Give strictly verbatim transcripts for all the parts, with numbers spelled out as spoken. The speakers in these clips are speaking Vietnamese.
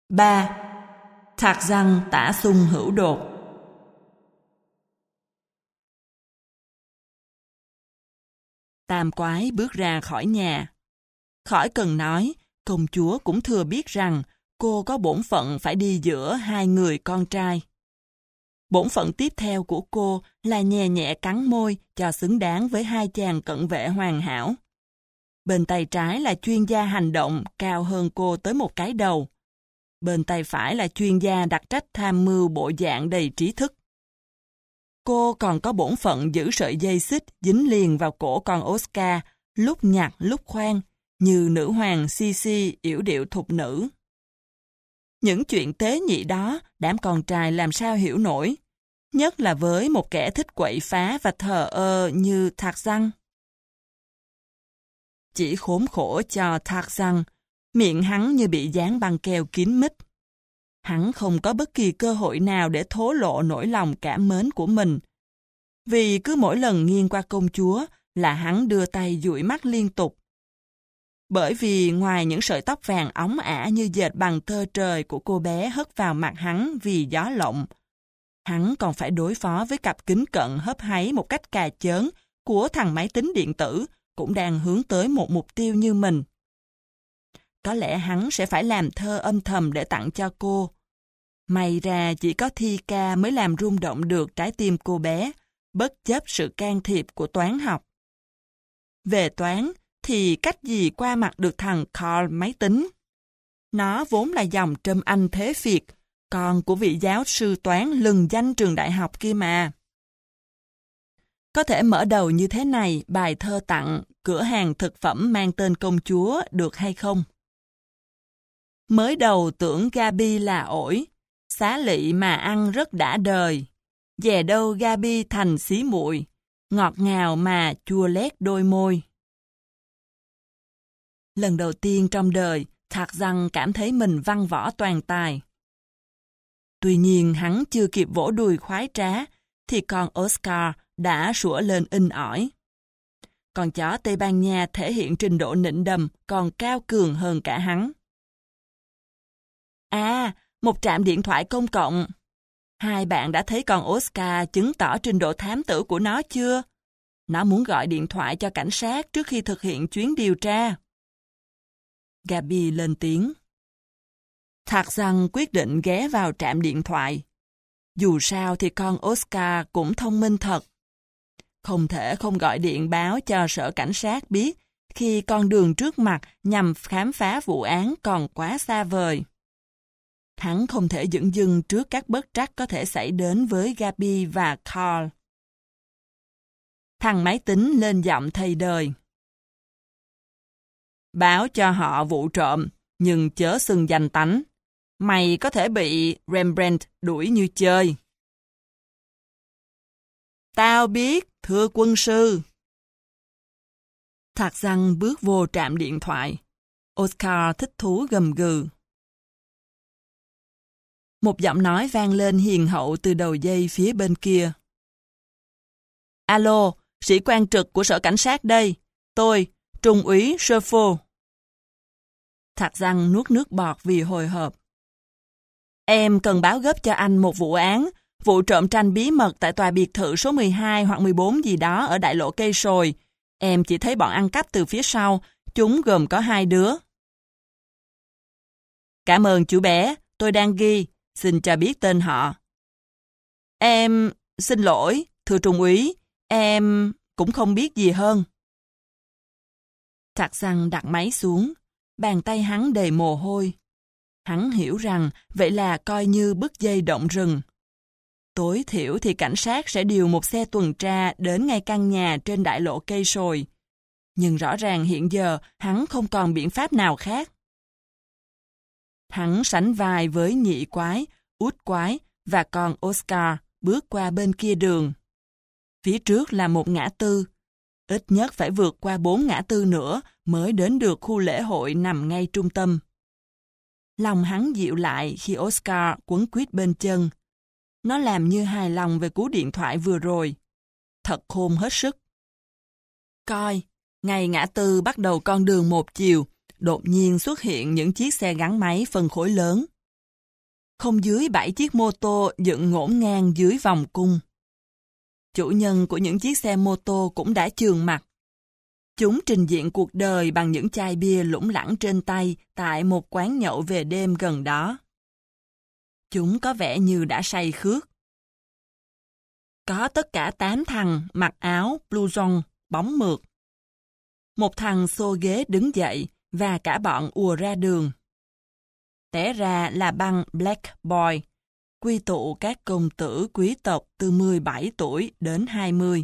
ba. Thạc răng tả xung hữu đột. Tam quái bước ra khỏi nhà. Khỏi cần nói, công chúa cũng thừa biết rằng cô có bổn phận phải đi giữa hai người con trai. Bổn phận tiếp theo của cô là nhẹ nhẹ cắn môi cho xứng đáng với hai chàng cận vệ hoàn hảo. Bên tay trái là chuyên gia hành động cao hơn cô tới một cái đầu. Bên tay phải là chuyên gia đặc trách tham mưu bộ dạng đầy trí thức. Cô còn có bổn phận giữ sợi dây xích dính liền vào cổ con Oscar, lúc nhặt lúc khoan, như nữ hoàng Sisi yểu điệu thục nữ. Những chuyện tế nhị đó, đám con trai làm sao hiểu nổi, nhất là với một kẻ thích quậy phá và thờ ơ như Thạc răng. Chỉ khốn khổ cho Thạc răng, miệng hắn như bị dán băng keo kín mít. Hắn không có bất kỳ cơ hội nào để thổ lộ nỗi lòng cảm mến của mình. Vì cứ mỗi lần nghiêng qua công chúa là hắn đưa tay dụi mắt liên tục. Bởi vì ngoài những sợi tóc vàng óng ả như dệt bằng tơ trời của cô bé hất vào mặt hắn vì gió lộng, hắn còn phải đối phó với cặp kính cận hấp háy một cách cà chớn của thằng máy tính điện tử cũng đang hướng tới một mục tiêu như mình. Có lẽ hắn sẽ phải làm thơ âm thầm để tặng cho cô. May ra chỉ có thi ca mới làm rung động được trái tim cô bé, bất chấp sự can thiệp của toán học. Về toán, thì cách gì qua mặt được thằng Carl máy tính. Nó vốn là dòng Trâm Anh thế Việt, con của vị giáo sư toán lừng danh trường đại học kia mà. Có thể mở đầu như thế này bài thơ tặng cửa hàng thực phẩm mang tên công chúa được hay không? Mới đầu tưởng Gabi là ổi, xá lị mà ăn rất đã đời. Dè đâu Gabi thành xí muội, ngọt ngào mà chua lét đôi môi. Lần đầu tiên trong đời, Thạc răng cảm thấy mình văn võ toàn tài. Tuy nhiên hắn chưa kịp vỗ đùi khoái trá, thì con Oscar đã sủa lên inh ỏi. Con chó Tây Ban Nha thể hiện trình độ nịnh đầm còn cao cường hơn cả hắn. À, một trạm điện thoại công cộng. Hai bạn đã thấy con Oscar chứng tỏ trình độ thám tử của nó chưa? Nó muốn gọi điện thoại cho cảnh sát trước khi thực hiện chuyến điều tra. Gabi lên tiếng. Thạc răng quyết định ghé vào trạm điện thoại. Dù sao thì con Oscar cũng thông minh thật. Không thể không gọi điện báo cho sở cảnh sát biết khi con đường trước mặt nhằm khám phá vụ án còn quá xa vời. Hắn không thể dửng dưng trước các bất trắc có thể xảy đến với Gabi và Carl. Thằng máy tính lên giọng thầy đời. Báo cho họ vụ trộm, nhưng chớ xưng danh tánh. Mày có thể bị Rembrandt đuổi như chơi. Tao biết, thưa quân sư. Thạc răng bước vô trạm điện thoại. Oscar thích thú gầm gừ. Một giọng nói vang lên hiền hậu từ đầu dây phía bên kia. Alo, sĩ quan trực của sở cảnh sát đây. Tôi, Trung úy Sherford. Thạc răng nuốt nước bọt vì hồi hộp. Em cần báo gấp cho anh một vụ án, vụ trộm tranh bí mật tại tòa biệt thự số mười hai hoặc mười bốn gì đó ở đại lộ Cây Sồi. Em chỉ thấy bọn ăn cắp từ phía sau, chúng gồm có hai đứa. Cảm ơn chú bé, tôi đang ghi, xin cho biết tên họ. Em, xin lỗi, thưa trung úy, em cũng không biết gì hơn. Thạc răng đặt máy xuống, bàn tay hắn đầy mồ hôi. Hắn hiểu rằng vậy là coi như bứt dây động rừng. Tối thiểu thì cảnh sát sẽ điều một xe tuần tra đến ngay căn nhà trên đại lộ Cây Sồi. Nhưng rõ ràng hiện giờ hắn không còn biện pháp nào khác. Hắn sánh vai với nhị quái, út quái và con Oscar bước qua bên kia đường. Phía trước là một ngã tư. Ít nhất phải vượt qua bốn ngã tư nữa mới đến được khu lễ hội nằm ngay trung tâm. Lòng hắn dịu lại khi Oscar quấn quýt bên chân. Nó làm như hài lòng về cú điện thoại vừa rồi. Thật khôn hết sức. Coi, ngay ngã tư bắt đầu con đường một chiều, đột nhiên xuất hiện những chiếc xe gắn máy phân khối lớn. không dưới bảy chiếc mô tô dựng ngổn ngang dưới vòng cung. Chủ nhân của những chiếc xe mô tô cũng đã chườm mặt. Chúng trình diện cuộc đời bằng những chai bia lủng lẳng trên tay tại một quán nhậu về đêm gần đó. Chúng có vẻ như đã say khước. Có tất cả tám thằng mặc áo blouson bóng mượt. Một thằng xô ghế đứng dậy và cả bọn ùa ra đường. Té ra là băng Black Boy, quy tụ các công tử quý tộc từ mười bảy tuổi đến hai mươi.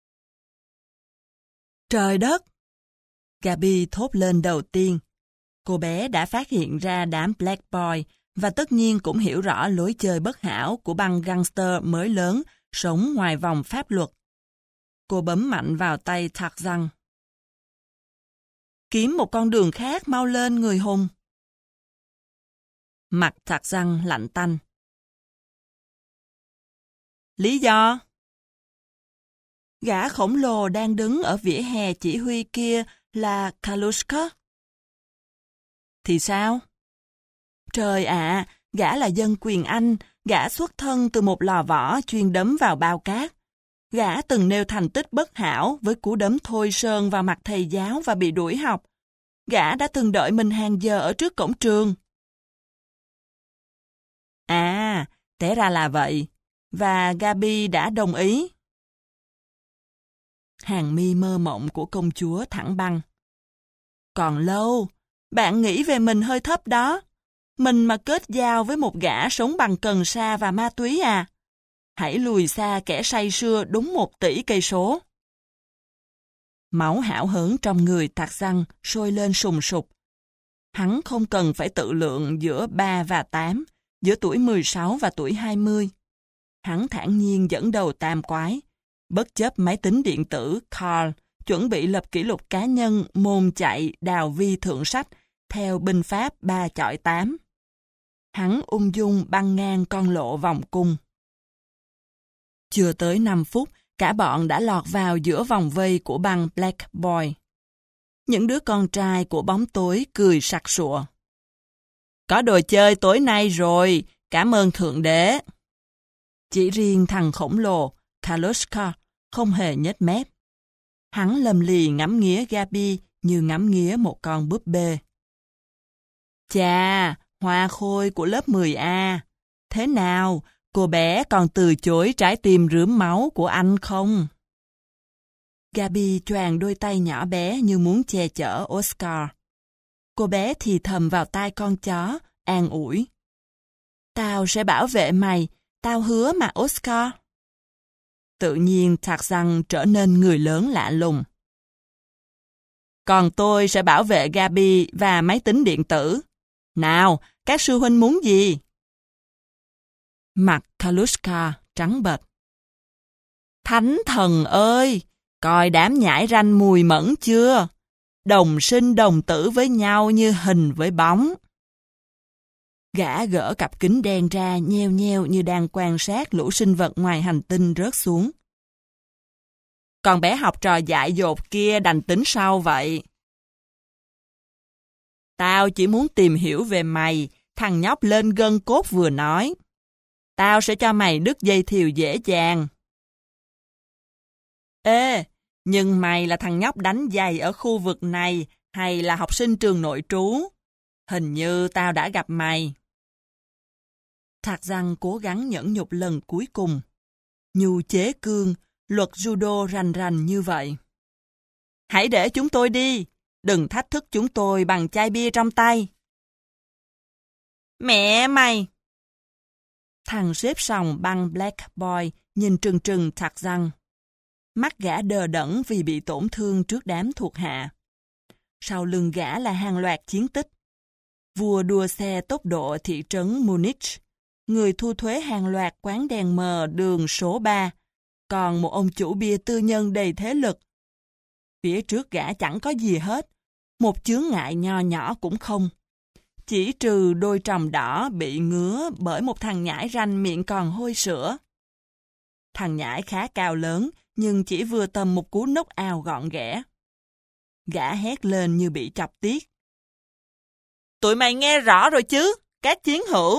Trời đất! Gabi thốt lên đầu tiên. Cô bé đã phát hiện ra đám Black Boy và tất nhiên cũng hiểu rõ lối chơi bất hảo của băng gangster mới lớn sống ngoài vòng pháp luật. Cô bấm mạnh vào tay Tarzan. Kiếm một con đường khác, mau lên người hùng. Mặt Tarzan lạnh tanh. Lý do? Gã khổng lồ đang đứng ở vỉa hè chỉ huy kia là Kaluska. Thì sao? Trời ạ, gã là dân quyền Anh, gã xuất thân từ một lò võ chuyên đấm vào bao cát. Gã từng nêu thành tích bất hảo với cú đấm thôi sơn vào mặt thầy giáo và bị đuổi học. Gã đã từng đợi mình hàng giờ ở trước cổng trường. À, té ra là vậy. Và Gabi đã đồng ý. Hàng mi mơ mộng của công chúa thẳng băng. Còn lâu, bạn nghĩ về mình hơi thấp đó. Mình mà kết giao với một gã sống bằng cần sa và ma túy à? Hãy lùi xa kẻ say sưa đúng một tỷ cây số. Máu hão hớn trong người Tarzan sôi lên sùng sục. Hắn không cần phải tự lượng giữa ba và tám, giữa tuổi mười sáu và tuổi hai mươi. Hắn thản nhiên dẫn đầu tam quái, bất chấp máy tính điện tử Carl chuẩn bị lập kỷ lục cá nhân môn chạy đào vi thượng sách theo binh pháp ba chọi tám. Hắn ung dung băng ngang con lộ vòng cung. Chưa tới năm phút, cả bọn đã lọt vào giữa vòng vây của băng Black Boy. Những đứa con trai của bóng tối cười sặc sụa. Có đồ chơi tối nay rồi, cảm ơn Thượng Đế. Chỉ riêng thằng khổng lồ, Kaluska, không hề nhếch mép. Hắn lầm lì ngắm nghía Gabi như ngắm nghía một con búp bê. Chà, hoa khôi của lớp mười A. Thế nào, cô bé còn từ chối trái tim rướm máu của anh không? Gabi choàng đôi tay nhỏ bé như muốn che chở Oscar. Cô bé thì thầm vào tai con chó, an ủi. Tao sẽ bảo vệ mày, tao hứa mà Oscar. Tự nhiên Tarzan trở nên người lớn lạ lùng. Còn tôi sẽ bảo vệ Gabi và máy tính điện tử. Nào, các sư huynh muốn gì? Mặt Kaluska trắng bệch. Thánh thần ơi, coi đám nhãi ranh mùi mẫn chưa? Đồng sinh đồng tử với nhau như hình với bóng. Gã gỡ cặp kính đen ra nheo nheo như đang quan sát lũ sinh vật ngoài hành tinh rớt xuống. Con bé học trò dại dột kia đành tính sau vậy. Tao chỉ muốn tìm hiểu về mày, thằng nhóc lên gân cốt vừa nói. Tao sẽ cho mày đứt dây thiều dễ dàng. Ê, nhưng mày là thằng nhóc đánh giày ở khu vực này hay là học sinh trường nội trú? Hình như tao đã gặp mày. Tarzan cố gắng nhẫn nhục lần cuối cùng. Nhu chế cương, luật judo rành rành như vậy. Hãy để chúng tôi đi, đừng thách thức chúng tôi bằng chai bia trong tay. Mẹ mày! Thằng xếp sòng băng Black Boy nhìn trừng trừng Tarzan. Mắt gã đờ đẫn vì bị tổn thương trước đám thuộc hạ. Sau lưng gã là hàng loạt chiến tích. Vua đua xe tốc độ thị trấn Munich, người thu thuế hàng loạt quán đèn mờ đường số ba, còn một ông chủ bia tư nhân đầy thế lực. Phía trước gã chẳng có gì hết, một chướng ngại nho nhỏ cũng không. Chỉ trừ đôi tròng đỏ bị ngứa bởi một thằng nhãi ranh miệng còn hôi sữa. Thằng nhãi khá cao lớn, nhưng chỉ vừa tầm một cú knock out gọn ghẽ. Gã hét lên như bị chọc tiết. Tụi mày nghe rõ rồi chứ, các chiến hữu.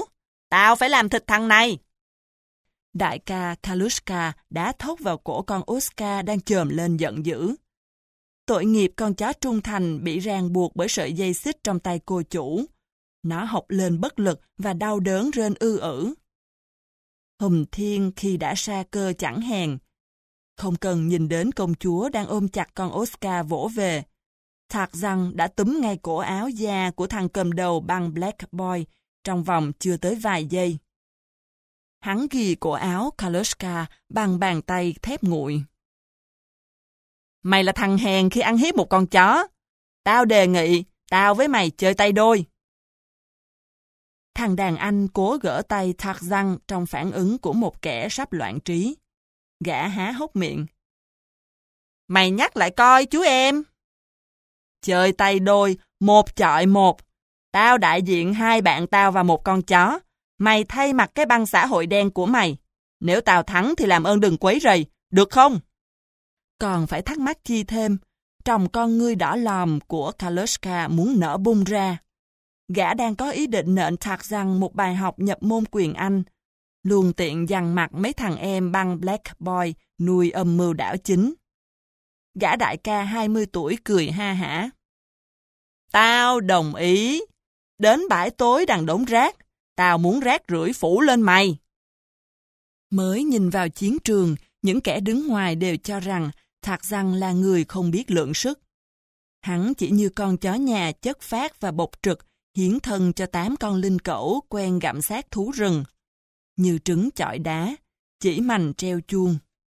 Tao phải làm thịt thằng này. Đại ca Kalushka đá thốc vào cổ con Oscar đang chồm lên giận dữ. Tội nghiệp con chó trung thành bị ràng buộc bởi sợi dây xích trong tay cô chủ. Nó hộc lên bất lực và đau đớn rên ư ử. Hùm Thiên khi đã sa cơ chẳng hèn. Không cần nhìn đến công chúa đang ôm chặt con Oscar vỗ về. Thạc rằng đã túm ngay cổ áo da của thằng cầm đầu băng Black Boy trong vòng chưa tới vài giây. Hắn ghi cổ áo Kalushka bằng bàn tay thép nguội. Mày là thằng hèn khi ăn hiếp một con chó. Tao đề nghị, tao với mày chơi tay đôi. Thằng đàn anh cố gỡ tay Thạc rằng trong phản ứng của một kẻ sắp loạn trí. Gã há hốc miệng. Mày nhắc lại coi chú em. Chơi tay đôi, một chọi một. Tao đại diện hai bạn tao và một con chó. Mày thay mặt cái băng xã hội đen của mày. Nếu tao thắng thì làm ơn đừng quấy rầy, được không? Còn phải thắc mắc chi thêm, tròng con ngươi đỏ lòm của Kalushka muốn nở bung ra. Gã đang có ý định nện Thạc rằng một bài học nhập môn quyền Anh, luôn tiện dằn mặt mấy thằng em băng Black Boy nuôi âm mưu đảo chính. Gã đại ca hai mươi tuổi cười ha hả. Tao đồng ý. Đến bãi tối đằng đống rác, tao muốn rác rưởi phủ lên mày. Mới nhìn vào chiến trường, những kẻ đứng ngoài đều cho rằng Thạc rằng là người không biết lượng sức. Hắn chỉ như con chó nhà chất phác và bộc trực, hiến thân cho tám con linh cẩu quen gặm xác thú rừng. Như trứng chọi đá, chỉ mành treo chuông.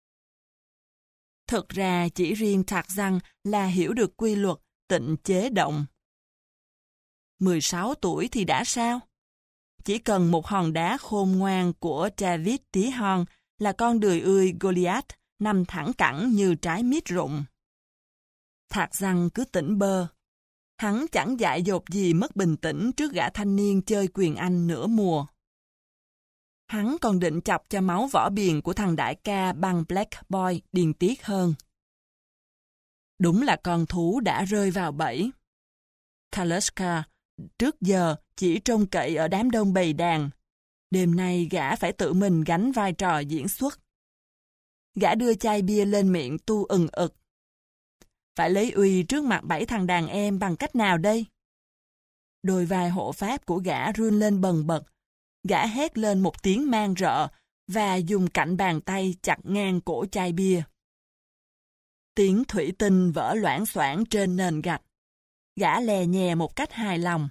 Thực ra chỉ riêng Thạc rằng là hiểu được quy luật tịnh chế động. mười sáu tuổi thì đã sao? Chỉ cần một hòn đá khôn ngoan của David tí hon là con đười ươi Goliath nằm thẳng cẳng như trái mít rụng. Thạc rằng cứ tỉnh bơ. Hắn chẳng dại dột gì mất bình tĩnh trước gã thanh niên chơi quyền Anh nửa mùa. Hắn còn định chọc cho máu vỏ biền của thằng đại ca băng Black Boy điên tiết hơn. Đúng là con thú đã rơi vào bẫy. Kalushka trước giờ chỉ trông cậy ở đám đông bầy đàn. Đêm nay gã phải tự mình gánh vai trò diễn xuất. Gã đưa chai bia lên miệng tu ừng ực. Phải lấy uy trước mặt bảy thằng đàn em bằng cách nào đây? Đôi vai hộ pháp của gã run lên bần bật. Gã hét lên một tiếng man rợ và dùng cạnh bàn tay chặt ngang cổ chai bia. Tiếng thủy tinh vỡ loảng xoảng trên nền gạch. Gã lè nhè một cách hài lòng.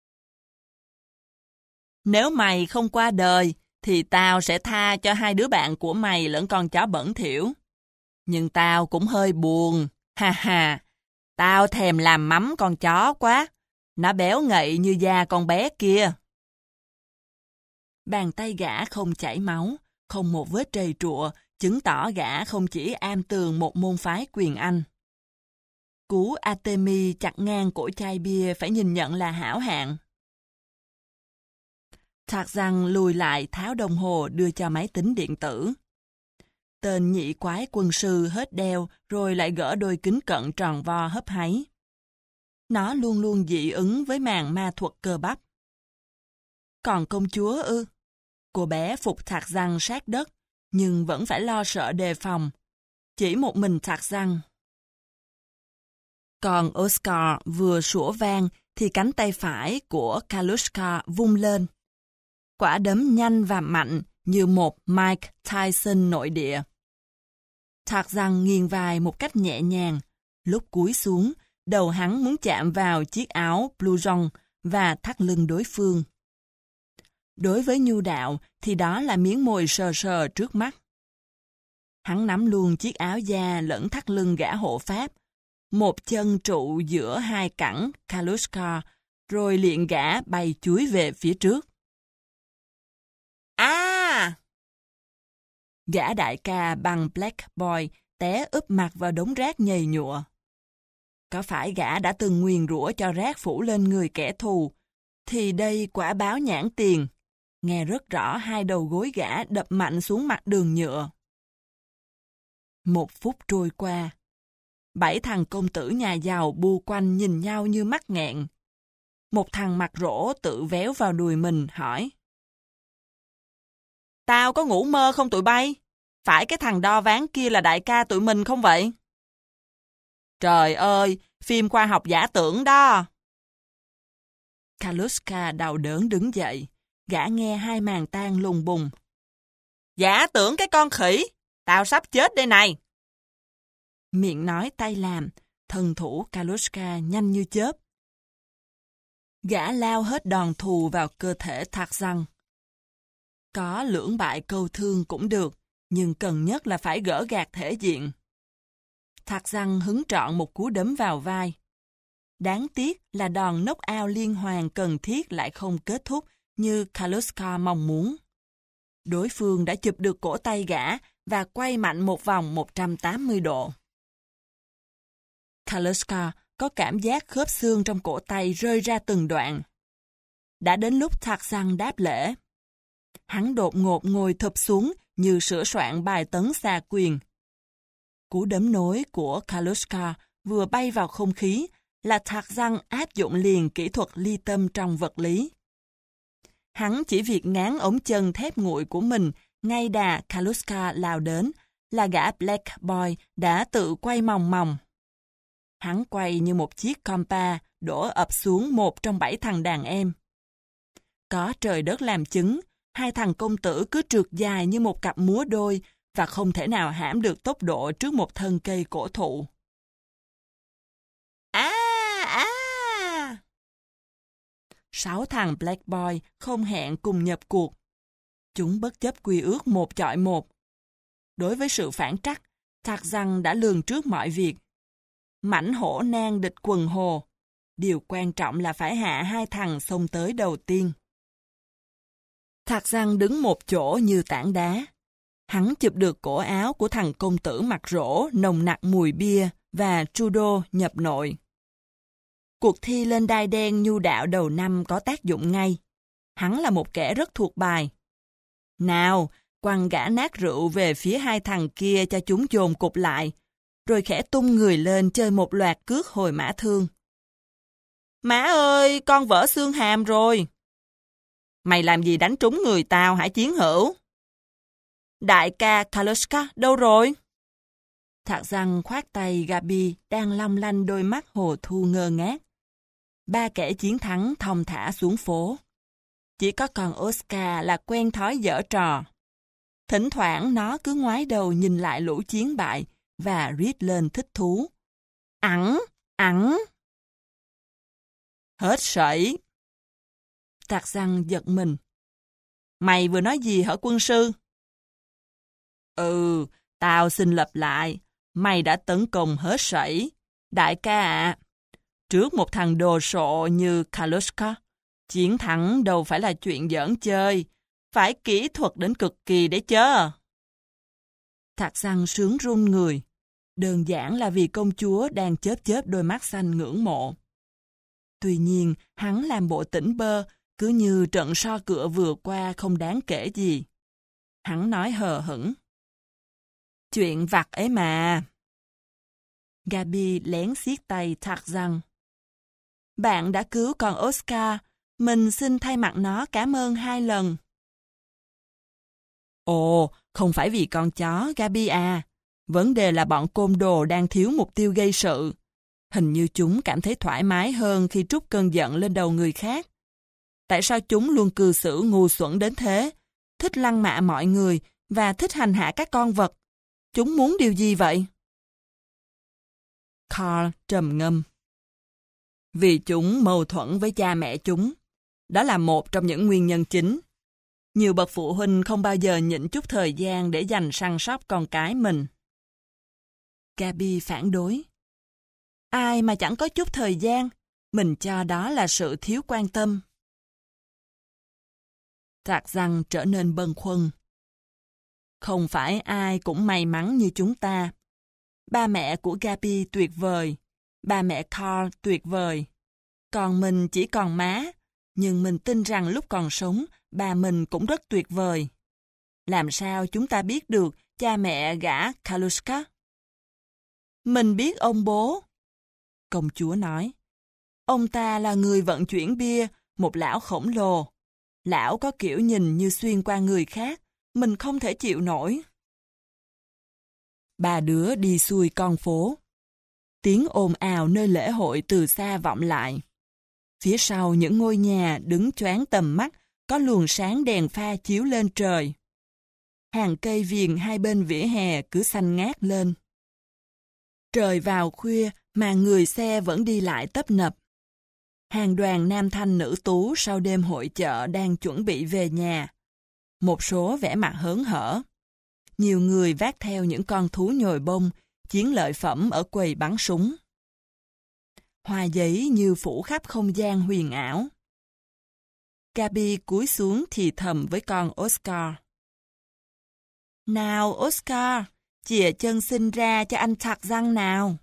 Nếu mày không qua đời, thì tao sẽ tha cho hai đứa bạn của mày lẫn con chó bẩn thỉu. Nhưng tao cũng hơi buồn. Ha ha, tao thèm làm mắm con chó quá. Nó béo ngậy như da con bé kia. Bàn tay gã không chảy máu, không một vết trầy trụa, chứng tỏ gã không chỉ am tường một môn phái quyền Anh. Cú Artemis chặt ngang cổ chai bia phải nhìn nhận là hảo hạng. Thạc rằng lùi lại tháo đồng hồ đưa cho máy tính điện tử. Tên nhị quái quân sư hết đeo rồi lại gỡ đôi kính cận tròn vo hấp háy. Nó luôn luôn dị ứng với màn ma thuật cơ bắp. Còn công chúa ư? Cô bé phục Thạc rằng sát đất, nhưng vẫn phải lo sợ đề phòng. Chỉ một mình Thạc rằng. Còn Oscar vừa sủa vang thì cánh tay phải của Kalushka vung lên. Quả đấm nhanh và mạnh như một Mike Tyson nội địa. Thạc rằng nghiêng vai một cách nhẹ nhàng. Lúc cúi xuống, đầu hắn muốn chạm vào chiếc áo blouson và thắt lưng đối phương. Đối với nhu đạo thì đó là miếng mồi sờ sờ trước mắt. Hắn nắm luôn chiếc áo da lẫn thắt lưng gã hộ pháp, một chân trụ giữa hai cẳng Kalushka, rồi liền gã bay chuối về phía trước. À! Gã đại ca bằng Black Boy té úp mặt vào đống rác nhầy nhụa. Có phải gã đã từng nguyền rủa cho rác phủ lên người kẻ thù, thì đây quả báo nhãn tiền. Nghe rất rõ hai đầu gối gã đập mạnh xuống mặt đường nhựa. Một phút trôi qua. Bảy thằng công tử nhà giàu bu quanh nhìn nhau như mắc nghẹn. Một thằng mặt rỗ tự véo vào đùi mình hỏi. Tao có ngủ mơ không tụi bay? Phải cái thằng đo ván kia là đại ca tụi mình không vậy? Trời ơi, phim khoa học giả tưởng đó. Kaluska đau đớn đứng dậy, gã nghe hai màng tang lùng bùng. Giả tưởng cái con khỉ, tao sắp chết đây này. Miệng nói tay làm, thần thủ Kaluska nhanh như chớp. Gã lao hết đòn thù vào cơ thể Tarzan. Có lưỡng bại câu thương cũng được, nhưng cần nhất là phải gỡ gạc thể diện. Tarzan hứng trọn một cú đấm vào vai. Đáng tiếc là đòn knock out liên hoàn cần thiết lại không kết thúc như Kaluska mong muốn. Đối phương đã chụp được cổ tay gã và quay mạnh một vòng một trăm tám mươi độ. Kaluska có cảm giác khớp xương trong cổ tay rơi ra từng đoạn. Đã đến lúc Tarzan đáp lễ. Hắn đột ngột ngồi thụp xuống như sửa soạn bài tấn xa quyền. Cú đấm nối của Kaluska vừa bay vào không khí là Tarzan áp dụng liền kỹ thuật ly tâm trong vật lý. Hắn chỉ việc ngáng ống chân thép nguội của mình ngay đà Kaluska lao đến là gã Black Boy đã tự quay mòng mòng. Hắn quay như một chiếc compa đổ ập xuống một trong bảy thằng đàn em. Có trời đất làm chứng, hai thằng công tử cứ trượt dài như một cặp múa đôi và không thể nào hãm được tốc độ trước một thân cây cổ thụ. À, à! Sáu thằng Black Boy không hẹn cùng nhập cuộc. Chúng bất chấp quy ước một chọi một. Đối với sự phản trắc, Tarzan đã lường trước mọi việc. Mãnh hổ nang địch quần hồ. Điều quan trọng là phải hạ hai thằng xông tới đầu tiên. Tarzan đứng một chỗ như tảng đá. Hắn chụp được cổ áo của thằng công tử mặt rỗ nồng nặc mùi bia và judo nhập nội. Cuộc thi lên đai đen nhu đạo đầu năm có tác dụng ngay. Hắn là một kẻ rất thuộc bài. Nào, quăng gã nát rượu về phía hai thằng kia cho chúng dồn cục lại, rồi khẽ tung người lên chơi một loạt cước hồi mã thương. Má ơi, con vỡ xương hàm rồi. Mày làm gì đánh trúng người tao hả chiến hữu? Đại ca Kaluska đâu rồi? Tarzan khoát tay Gabi đang long lanh đôi mắt hồ thu ngơ ngác. Ba kẻ chiến thắng thong thả xuống phố. Chỉ có con Oscar là quen thói giở trò. Thỉnh thoảng nó cứ ngoái đầu nhìn lại lũ chiến bại và rít lên thích thú. Ẵng, ẵng. Hết sảy. Tarzan giật mình. Mày vừa nói gì hả quân sư? Ừ, tao xin lặp lại. Mày đã tấn công hết sảy. Đại ca ạ. Trước một thằng đồ sộ như Kaluska, chiến thắng đâu phải là chuyện giỡn chơi. Phải kỹ thuật đến cực kỳ để chớ. Tarzan sướng run người. Đơn giản là vì công chúa đang chớp chớp đôi mắt xanh ngưỡng mộ. Tuy nhiên, hắn làm bộ tỉnh bơ, cứ như trận so cửa vừa qua không đáng kể gì. Hắn nói hờ hững. Chuyện vặt ấy mà. Gabi lén siết tay Tarzan. Bạn đã cứu con Oscar, mình xin thay mặt nó cảm ơn hai lần. Ồ, không phải vì con chó, Gabi à. Vấn đề là bọn côn đồ đang thiếu mục tiêu gây sự. Hình như chúng cảm thấy thoải mái hơn khi trút cơn giận lên đầu người khác. Tại sao chúng luôn cư xử ngu xuẩn đến thế, thích lăng mạ mọi người và thích hành hạ các con vật? Chúng muốn điều gì vậy? Carl trầm ngâm. Vì chúng mâu thuẫn với cha mẹ chúng. Đó là một trong những nguyên nhân chính. Nhiều bậc phụ huynh không bao giờ nhịn chút thời gian để dành săn sóc con cái mình. Gabi phản đối. Ai mà chẳng có chút thời gian, mình cho đó là sự thiếu quan tâm. Tarzan trở nên bâng khuâng. Không phải ai cũng may mắn như chúng ta. Ba mẹ của Gabi tuyệt vời, ba mẹ Carl tuyệt vời. Còn mình chỉ còn má, nhưng mình tin rằng lúc còn sống, ba mình cũng rất tuyệt vời. Làm sao chúng ta biết được cha mẹ gã Kaluska? Mình biết ông bố. Công chúa nói. Ông ta là người vận chuyển bia, một lão khổng lồ. Lão có kiểu nhìn như xuyên qua người khác, mình không thể chịu nổi. Ba đứa đi xuôi con phố. Tiếng ồn ào nơi lễ hội từ xa vọng lại. Phía sau những ngôi nhà đứng choáng tầm mắt có luồng sáng đèn pha chiếu lên trời. Hàng cây viền hai bên vỉa hè cứ xanh ngát lên. Trời vào khuya mà người xe vẫn đi lại tấp nập. Hàng đoàn nam thanh nữ tú sau đêm hội chợ đang chuẩn bị về nhà. Một số vẻ mặt hớn hở. Nhiều người vác theo những con thú nhồi bông, chiến lợi phẩm ở quầy bắn súng. Hoa giấy như phủ khắp không gian huyền ảo. Gabi cúi xuống thì thầm với con Oscar. Nào Oscar, chìa chân xin ra cho anh Thạc Răng nào.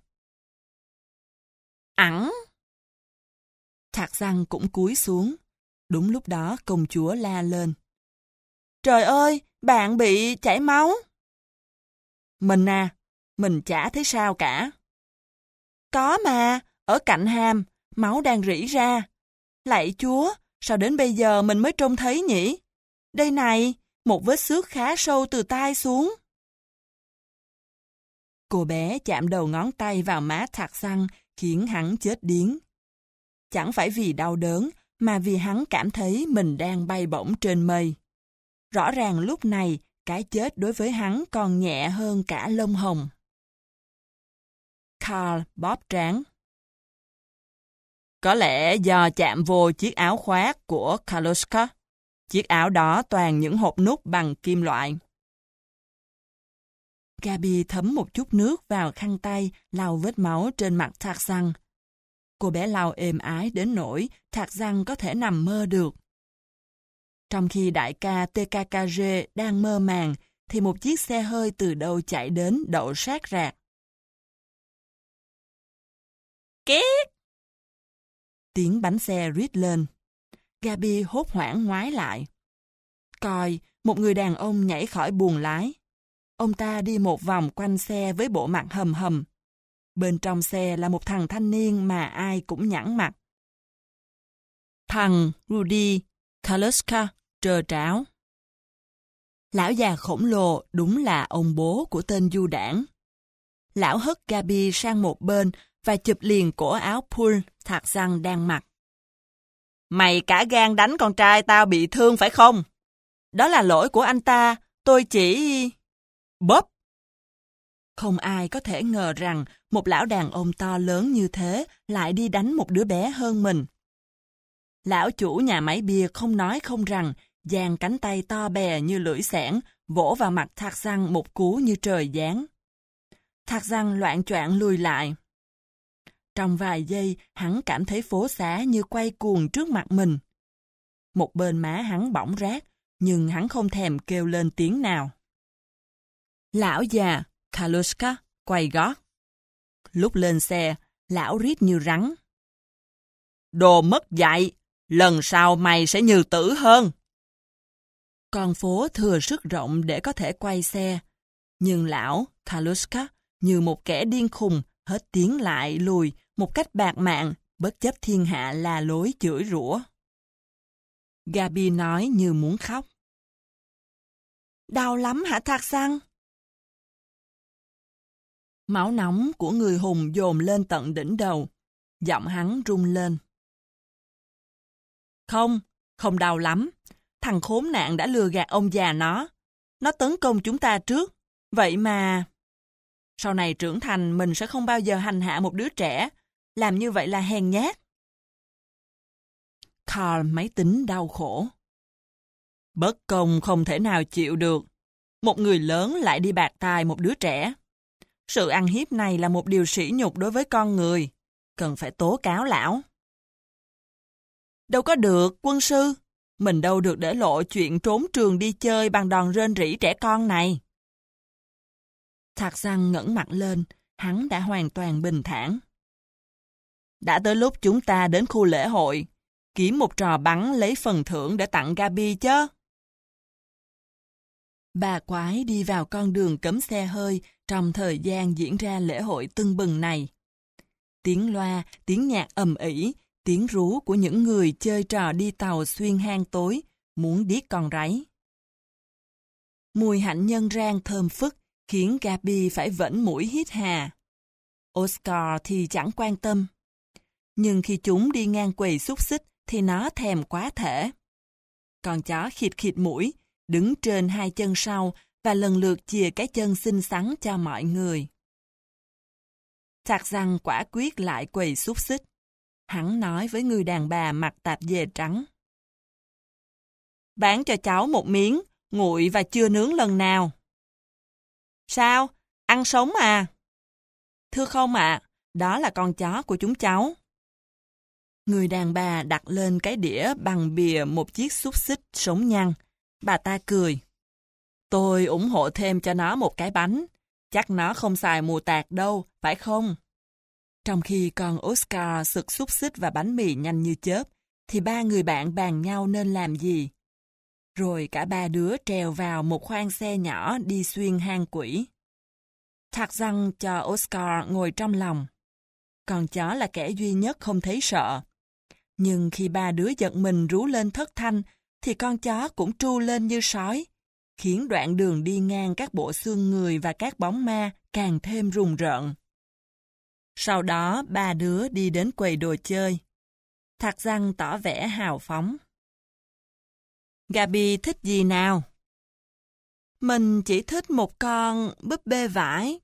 Ẵng! Thạc Răng cũng cúi xuống. Đúng lúc đó công chúa la lên. Trời ơi, bạn bị chảy máu. Mình à, mình chả thấy sao cả. Có mà, ở cạnh hàm, máu đang rỉ ra. Lạy Chúa, sao đến bây giờ mình mới trông thấy nhỉ? Đây này, một vết xước khá sâu từ tai xuống. Cô bé chạm đầu ngón tay vào má Thạc Răng khiến hắn chết điếng. Chẳng phải vì đau đớn, mà vì hắn cảm thấy mình đang bay bổng trên mây. Rõ ràng lúc này, cái chết đối với hắn còn nhẹ hơn cả lông hồng. Carl bóp trán. Có lẽ do chạm vô chiếc áo khoác của Kaluska. Chiếc áo đó toàn những hộp nút bằng kim loại. Gabi thấm một chút nước vào khăn tay, lau vết máu trên mặt Thạc Răng. Cô bé lau êm ái đến nỗi Thạc Răng có thể nằm mơ được. Trong khi đại ca tê ca ca giê đang mơ màng, thì một chiếc xe hơi từ đâu chạy đến đậu sát rạc. Két! Tiếng bánh xe rít lên. Gabi hốt hoảng ngoái lại. Coi, một người đàn ông nhảy khỏi buồng lái. Ông ta đi một vòng quanh xe với bộ mặt hầm hầm. Bên trong xe là một thằng thanh niên mà ai cũng nhẵn mặt. Thằng Rudy Kaluska trơ tráo. Lão già khổng lồ đúng là ông bố của tên du đảng. Lão hất Gabi sang một bên và chụp liền cổ áo pull Thạc Răng đang mặc. Mày cả gan đánh con trai tao bị thương phải không? Đó là lỗi của anh ta, tôi chỉ... Bóp! Không ai có thể ngờ rằng một lão đàn ông to lớn như thế lại đi đánh một đứa bé hơn mình. Lão chủ nhà máy bia không nói không rằng, giang cánh tay to bè như lưỡi xẻng, vỗ vào mặt Thạc Răng một cú như trời giáng. Thạc Răng loạng choạng lùi lại. Trong vài giây, hắn cảm thấy phố xá như quay cuồng trước mặt mình. Một bên má hắn bỏng rát, nhưng hắn không thèm kêu lên tiếng nào. Lão già Kaluska quay gót. Lúc lên xe, lão rít như rắn. Đồ mất dạy, lần sau mày sẽ như tử hơn. Con phố thừa sức rộng để có thể quay xe, nhưng lão Kaluska như một kẻ điên khùng hết tiến lại lùi một cách bạt mạng, bất chấp thiên hạ la lối chửi rủa. Gabi nói như muốn khóc. Đau lắm hả Thạc Răng? Máu nóng của người hùng dồn lên tận đỉnh đầu. Giọng hắn rung lên. Không, không đau lắm. Thằng khốn nạn đã lừa gạt ông già nó. Nó tấn công chúng ta trước. Vậy mà... Sau này trưởng thành mình sẽ không bao giờ hành hạ một đứa trẻ. Làm như vậy là hèn nhát. Carl máy tính đau khổ. Bất công không thể nào chịu được. Một người lớn lại đi bạc tai một đứa trẻ. Sự ăn hiếp này là một điều sỉ nhục đối với con người. Cần phải tố cáo lão. Đâu có được, quân sư. Mình đâu được để lộ chuyện trốn trường đi chơi bằng đòn rên rỉ trẻ con này. Thạc Răng ngẩng mặt lên, hắn đã hoàn toàn bình thản. Đã tới lúc chúng ta đến khu lễ hội, kiếm một trò bắn lấy phần thưởng để tặng Gabi chứ. Bà quái đi vào con đường cấm xe hơi trong thời gian diễn ra lễ hội tưng bừng này. Tiếng loa, tiếng nhạc ầm ĩ, tiếng rú của những người chơi trò đi tàu xuyên hang tối, muốn điếc con ráy. Mùi hạnh nhân rang thơm phức khiến Gabi phải vẫn mũi hít hà. Oscar thì chẳng quan tâm. Nhưng khi chúng đi ngang quầy xúc xích thì nó thèm quá thể. Con chó khịt khịt mũi, đứng trên hai chân sau và lần lượt chìa cái chân xinh xắn cho mọi người. Thạc răng quả quyết lại quầy xúc xích. Hắn nói với người đàn bà mặc tạp dề trắng. Bán cho cháu một miếng, nguội và chưa nướng lần nào. Sao? Ăn sống à? Thưa không ạ, à, đó là con chó của chúng cháu. Người đàn bà đặt lên cái đĩa bằng bìa một chiếc xúc xích sống nhăn. Bà ta cười. Tôi ủng hộ thêm cho nó một cái bánh. Chắc nó không xài mù tạt đâu, phải không? Trong khi con Oscar sực xúc xích và bánh mì nhanh như chớp, thì ba người bạn bàn nhau nên làm gì. Rồi cả ba đứa trèo vào một khoang xe nhỏ đi xuyên hang quỷ. Thạc răng cho Oscar ngồi trong lòng. Con chó là kẻ duy nhất không thấy sợ. Nhưng khi ba đứa giật mình rú lên thất thanh, thì con chó cũng tru lên như sói, khiến đoạn đường đi ngang các bộ xương người và các bóng ma càng thêm rùng rợn. Sau đó ba đứa đi đến quầy đồ chơi. Thạc răng tỏ vẻ hào phóng. Gabi thích gì nào? Mình chỉ thích một con búp bê vải.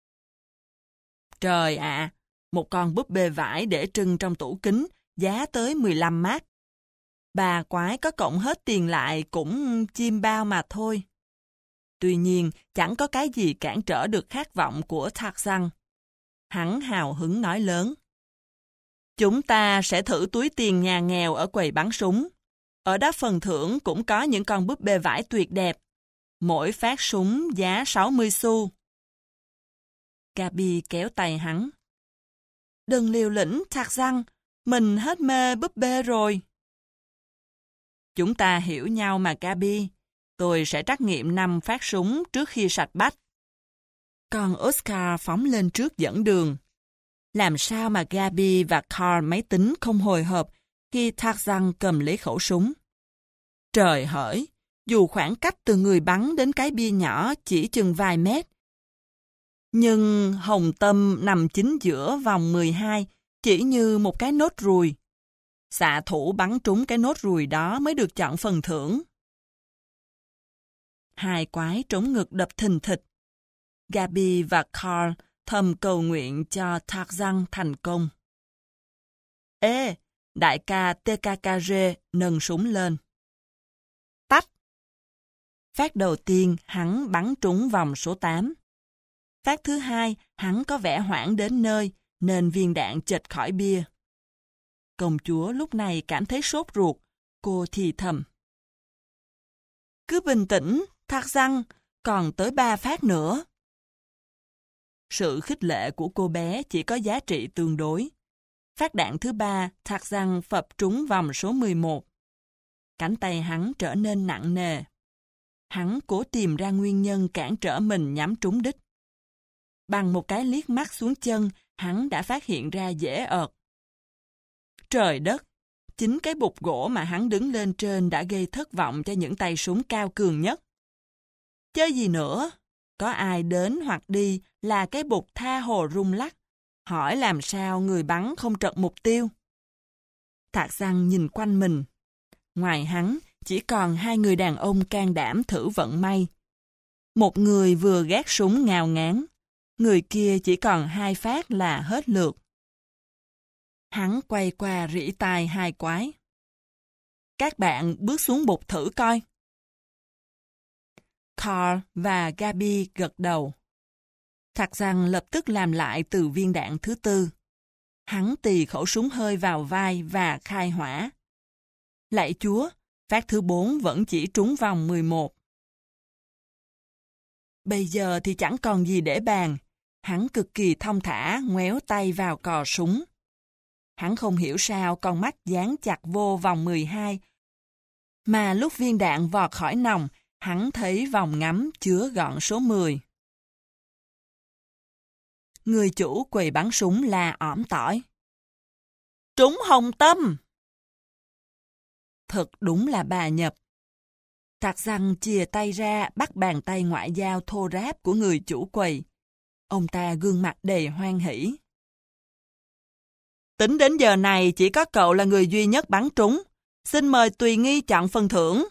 Trời ạ, à, một con búp bê vải để trưng trong tủ kính, giá tới mười lăm mác. Bà quái có cộng hết tiền lại cũng chiêm bao mà thôi. Tuy nhiên, chẳng có cái gì cản trở được khát vọng của Thạc răng. Hắn hào hứng nói lớn. Chúng ta sẽ thử túi tiền nhà nghèo ở quầy bắn súng. Ở đó phần thưởng cũng có những con búp bê vải tuyệt đẹp. Mỗi phát súng giá sáu mươi xu. Gabi kéo tay hắn. Đừng liều lĩnh, Thạc răng. Mình hết mê búp bê rồi. Chúng ta hiểu nhau mà Gabi. Tôi sẽ trắc nghiệm năm phát súng trước khi sạch bách. Còn Oscar phóng lên trước dẫn đường. Làm sao mà Gabi và Carl máy tính không hồi hộp khi Thạc răng cầm lấy khẩu súng. Trời hỡi, dù khoảng cách từ người bắn đến cái bia nhỏ chỉ chừng vài mét. Nhưng hồng tâm nằm chính giữa vòng mười hai chỉ như một cái nốt ruồi. Xạ thủ bắn trúng cái nốt ruồi đó mới được chọn phần thưởng. Hai quái trống ngực đập thình thịch. Gabi và Carl thầm cầu nguyện cho Thạc răng thành công. Ê, đại ca tê ca ca rê nâng súng lên. Tách! Phát đầu tiên hắn bắn trúng vòng số tám. Phát thứ hai hắn có vẻ hoảng đến nơi nên viên đạn chệch khỏi bia. Công chúa lúc này cảm thấy sốt ruột, cô thì thầm. Cứ bình tĩnh, Thạc răng, còn tới ba phát nữa. Sự khích lệ của cô bé chỉ có giá trị tương đối. Phát đạn thứ ba, Thạc răng phập trúng vòng số mười một. Cánh tay hắn trở nên nặng nề. Hắn cố tìm ra nguyên nhân cản trở mình nhắm trúng đích. Bằng một cái liếc mắt xuống chân, hắn đã phát hiện ra dễ ợt. Trời đất! Chính cái bục gỗ mà hắn đứng lên trên đã gây thất vọng cho những tay súng cao cường nhất. Chơi gì nữa? Có ai đến hoặc đi là cái bục tha hồ rung lắc. Hỏi làm sao người bắn không trật mục tiêu. Thạc răng nhìn quanh mình. Ngoài hắn, chỉ còn hai người đàn ông can đảm thử vận may. Một người vừa gác súng ngao ngán. Người kia chỉ còn hai phát là hết lượt. Hắn quay qua rỉ tai hai quái. Các bạn bước xuống bục thử coi. Carl và Gabi gật đầu. Thạc răng lập tức làm lại từ viên đạn thứ tư. Hắn tì khẩu súng hơi vào vai và khai hỏa. Lạy Chúa, phát thứ bốn vẫn chỉ trúng vòng mười một. Bây giờ thì chẳng còn gì để bàn. Hắn cực kỳ thong thả ngoéo tay vào cò súng. Hắn không hiểu sao con mắt dán chặt vô vòng mười hai. Mà lúc viên đạn vọt khỏi nòng, hắn thấy vòng ngắm chứa gọn số mười. Người chủ quầy bắn súng la ỏm tỏi. Trúng hồng tâm! Thật đúng là bà nhập. Tạc răng chìa tay ra bắt bàn tay ngoại giao thô ráp của người chủ quầy. Ông ta gương mặt đầy hoan hỉ. Tính đến giờ này chỉ có cậu là người duy nhất bắn trúng. Xin mời tùy nghi chọn phần thưởng.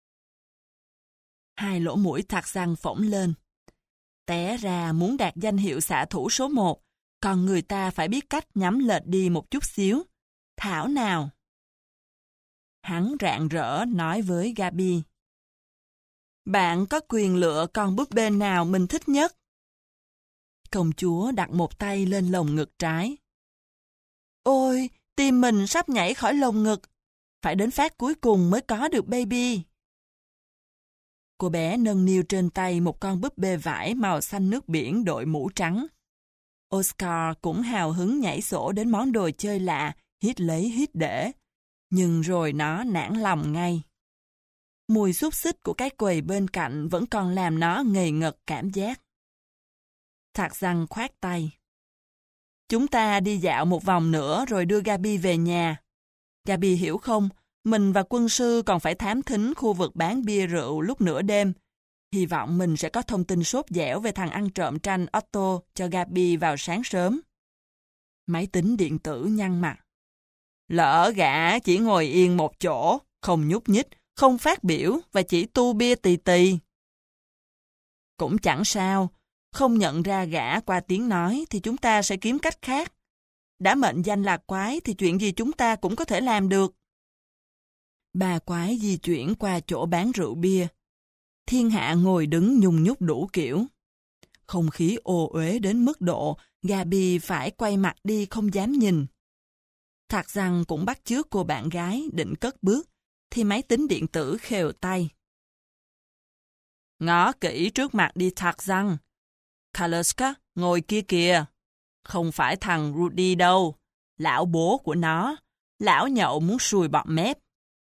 Hai lỗ mũi Tạc răng phỏng lên. Té ra muốn đạt danh hiệu xạ thủ số một, còn người ta phải biết cách nhắm lệch đi một chút xíu. Thảo nào. Hắn rạng rỡ nói với Gabi. Bạn có quyền lựa con búp bê nào mình thích nhất? Công chúa đặt một tay lên lồng ngực trái. Ôi, tim mình sắp nhảy khỏi lồng ngực. Phải đến phát cuối cùng mới có được baby. Cô bé nâng niu trên tay một con búp bê vải màu xanh nước biển đội mũ trắng. Oscar cũng hào hứng nhảy sổ đến món đồ chơi lạ, hít lấy hít để. Nhưng rồi nó nản lòng ngay. Mùi xúc xích của cái quầy bên cạnh vẫn còn làm nó ngây ngật cảm giác. Tạc răng khoát tay. Chúng ta đi dạo một vòng nữa rồi đưa Gabi về nhà. Gabi hiểu không, mình và quân sư còn phải thám thính khu vực bán bia rượu lúc nửa đêm. Hy vọng mình sẽ có thông tin sốt dẻo về thằng ăn trộm tranh Otto cho Gabi vào sáng sớm. Máy tính điện tử nhăn mặt. Lỡ gã chỉ ngồi yên một chỗ, không nhúc nhích, không phát biểu và chỉ tu bia tì tì. Cũng chẳng sao, không nhận ra gã qua tiếng nói thì chúng ta sẽ kiếm cách khác. Đã mệnh danh là quái thì chuyện gì chúng ta cũng có thể làm được. Bà quái di chuyển qua chỗ bán rượu bia. Thiên hạ ngồi đứng nhung nhúc đủ kiểu. Không khí ồ uế đến mức độ Gabi phải quay mặt đi không dám nhìn. Tạc răng cũng bắt chước cô bạn gái định cất bước, thì máy tính điện tử khều tay. Ngó kỹ trước mặt đi Tạc răng. Kaluska ngồi kia kìa. Không phải thằng Rudy đâu. Lão bố của nó. Lão nhậu muốn sùi bọt mép.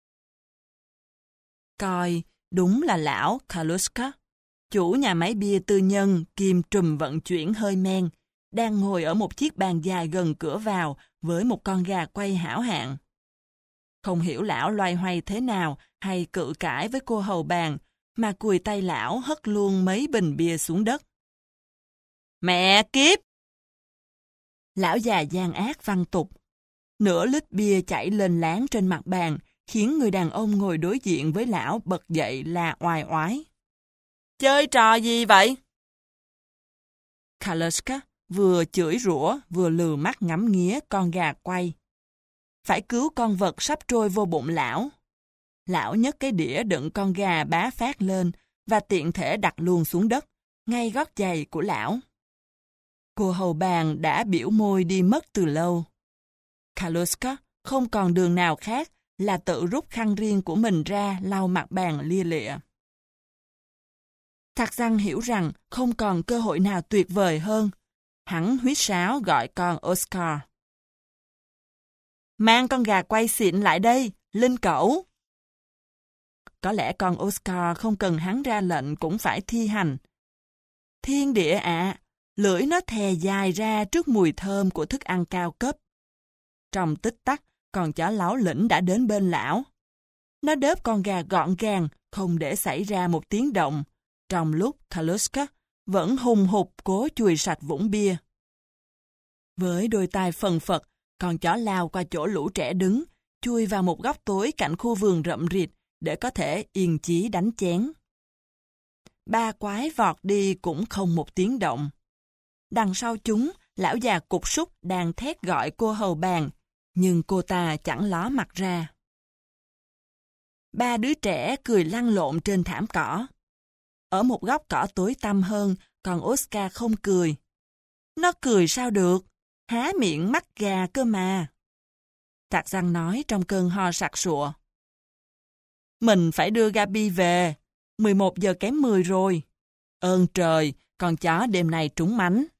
Coi, đúng là lão Kaluska, chủ nhà máy bia tư nhân kiêm trùm vận chuyển hơi men, đang ngồi ở một chiếc bàn dài gần cửa vào với một con gà quay hảo hạng. Không hiểu lão loay hoay thế nào hay cự cãi với cô hầu bàn, mà cùi tay lão hất luôn mấy bình bia xuống đất. Mẹ kiếp! Lão già gian ác văn tục. Nửa lít bia chảy lên láng trên mặt bàn, khiến người đàn ông ngồi đối diện với lão bật dậy là oai oái. Chơi trò gì vậy? Kaluska vừa chửi rủa vừa lừ mắt ngắm nghía con gà quay. Phải cứu con vật sắp trôi vô bụng lão. Lão nhấc cái đĩa đựng con gà bá phát lên và tiện thể đặt luôn xuống đất, ngay gót giày của lão. Cô hầu bàn đã biểu môi đi mất từ lâu. Kaluska không còn đường nào khác là tự rút khăn riêng của mình ra lau mặt bàn lia lịa. Tạc răng hiểu rằng không còn cơ hội nào tuyệt vời hơn. Hắn huýt sáo gọi con Oscar. Mang con gà quay xịn lại đây, Linh cẩu. Có lẽ con Oscar không cần hắn ra lệnh cũng phải thi hành. Thiên địa ạ, à, lưỡi nó thè dài ra trước mùi thơm của thức ăn cao cấp. Trong tích tắc, con chó láo lĩnh đã đến bên lão. Nó đớp con gà gọn gàng, không để xảy ra một tiếng động, trong lúc Kaluska vẫn hùng hục cố chùi sạch vũng bia. Với đôi tai phần phật, con chó lao qua chỗ lũ trẻ đứng, chui vào một góc tối cạnh khu vườn rậm rịt để có thể yên chí đánh chén. Ba quái vọt đi cũng không một tiếng động. Đằng sau chúng, lão già cục súc đang thét gọi cô hầu bàn, nhưng cô ta chẳng ló mặt ra. Ba đứa trẻ cười lăn lộn trên thảm cỏ. Ở một góc cỏ tối tăm hơn, còn Oscar không cười. Nó cười sao được? Há miệng mắt gà cơ mà. Tạc răng nói trong cơn ho sặc sụa. Mình phải đưa Gabi về. mười một giờ kém mười rồi. Ơn trời, con chó đêm nay trúng mánh.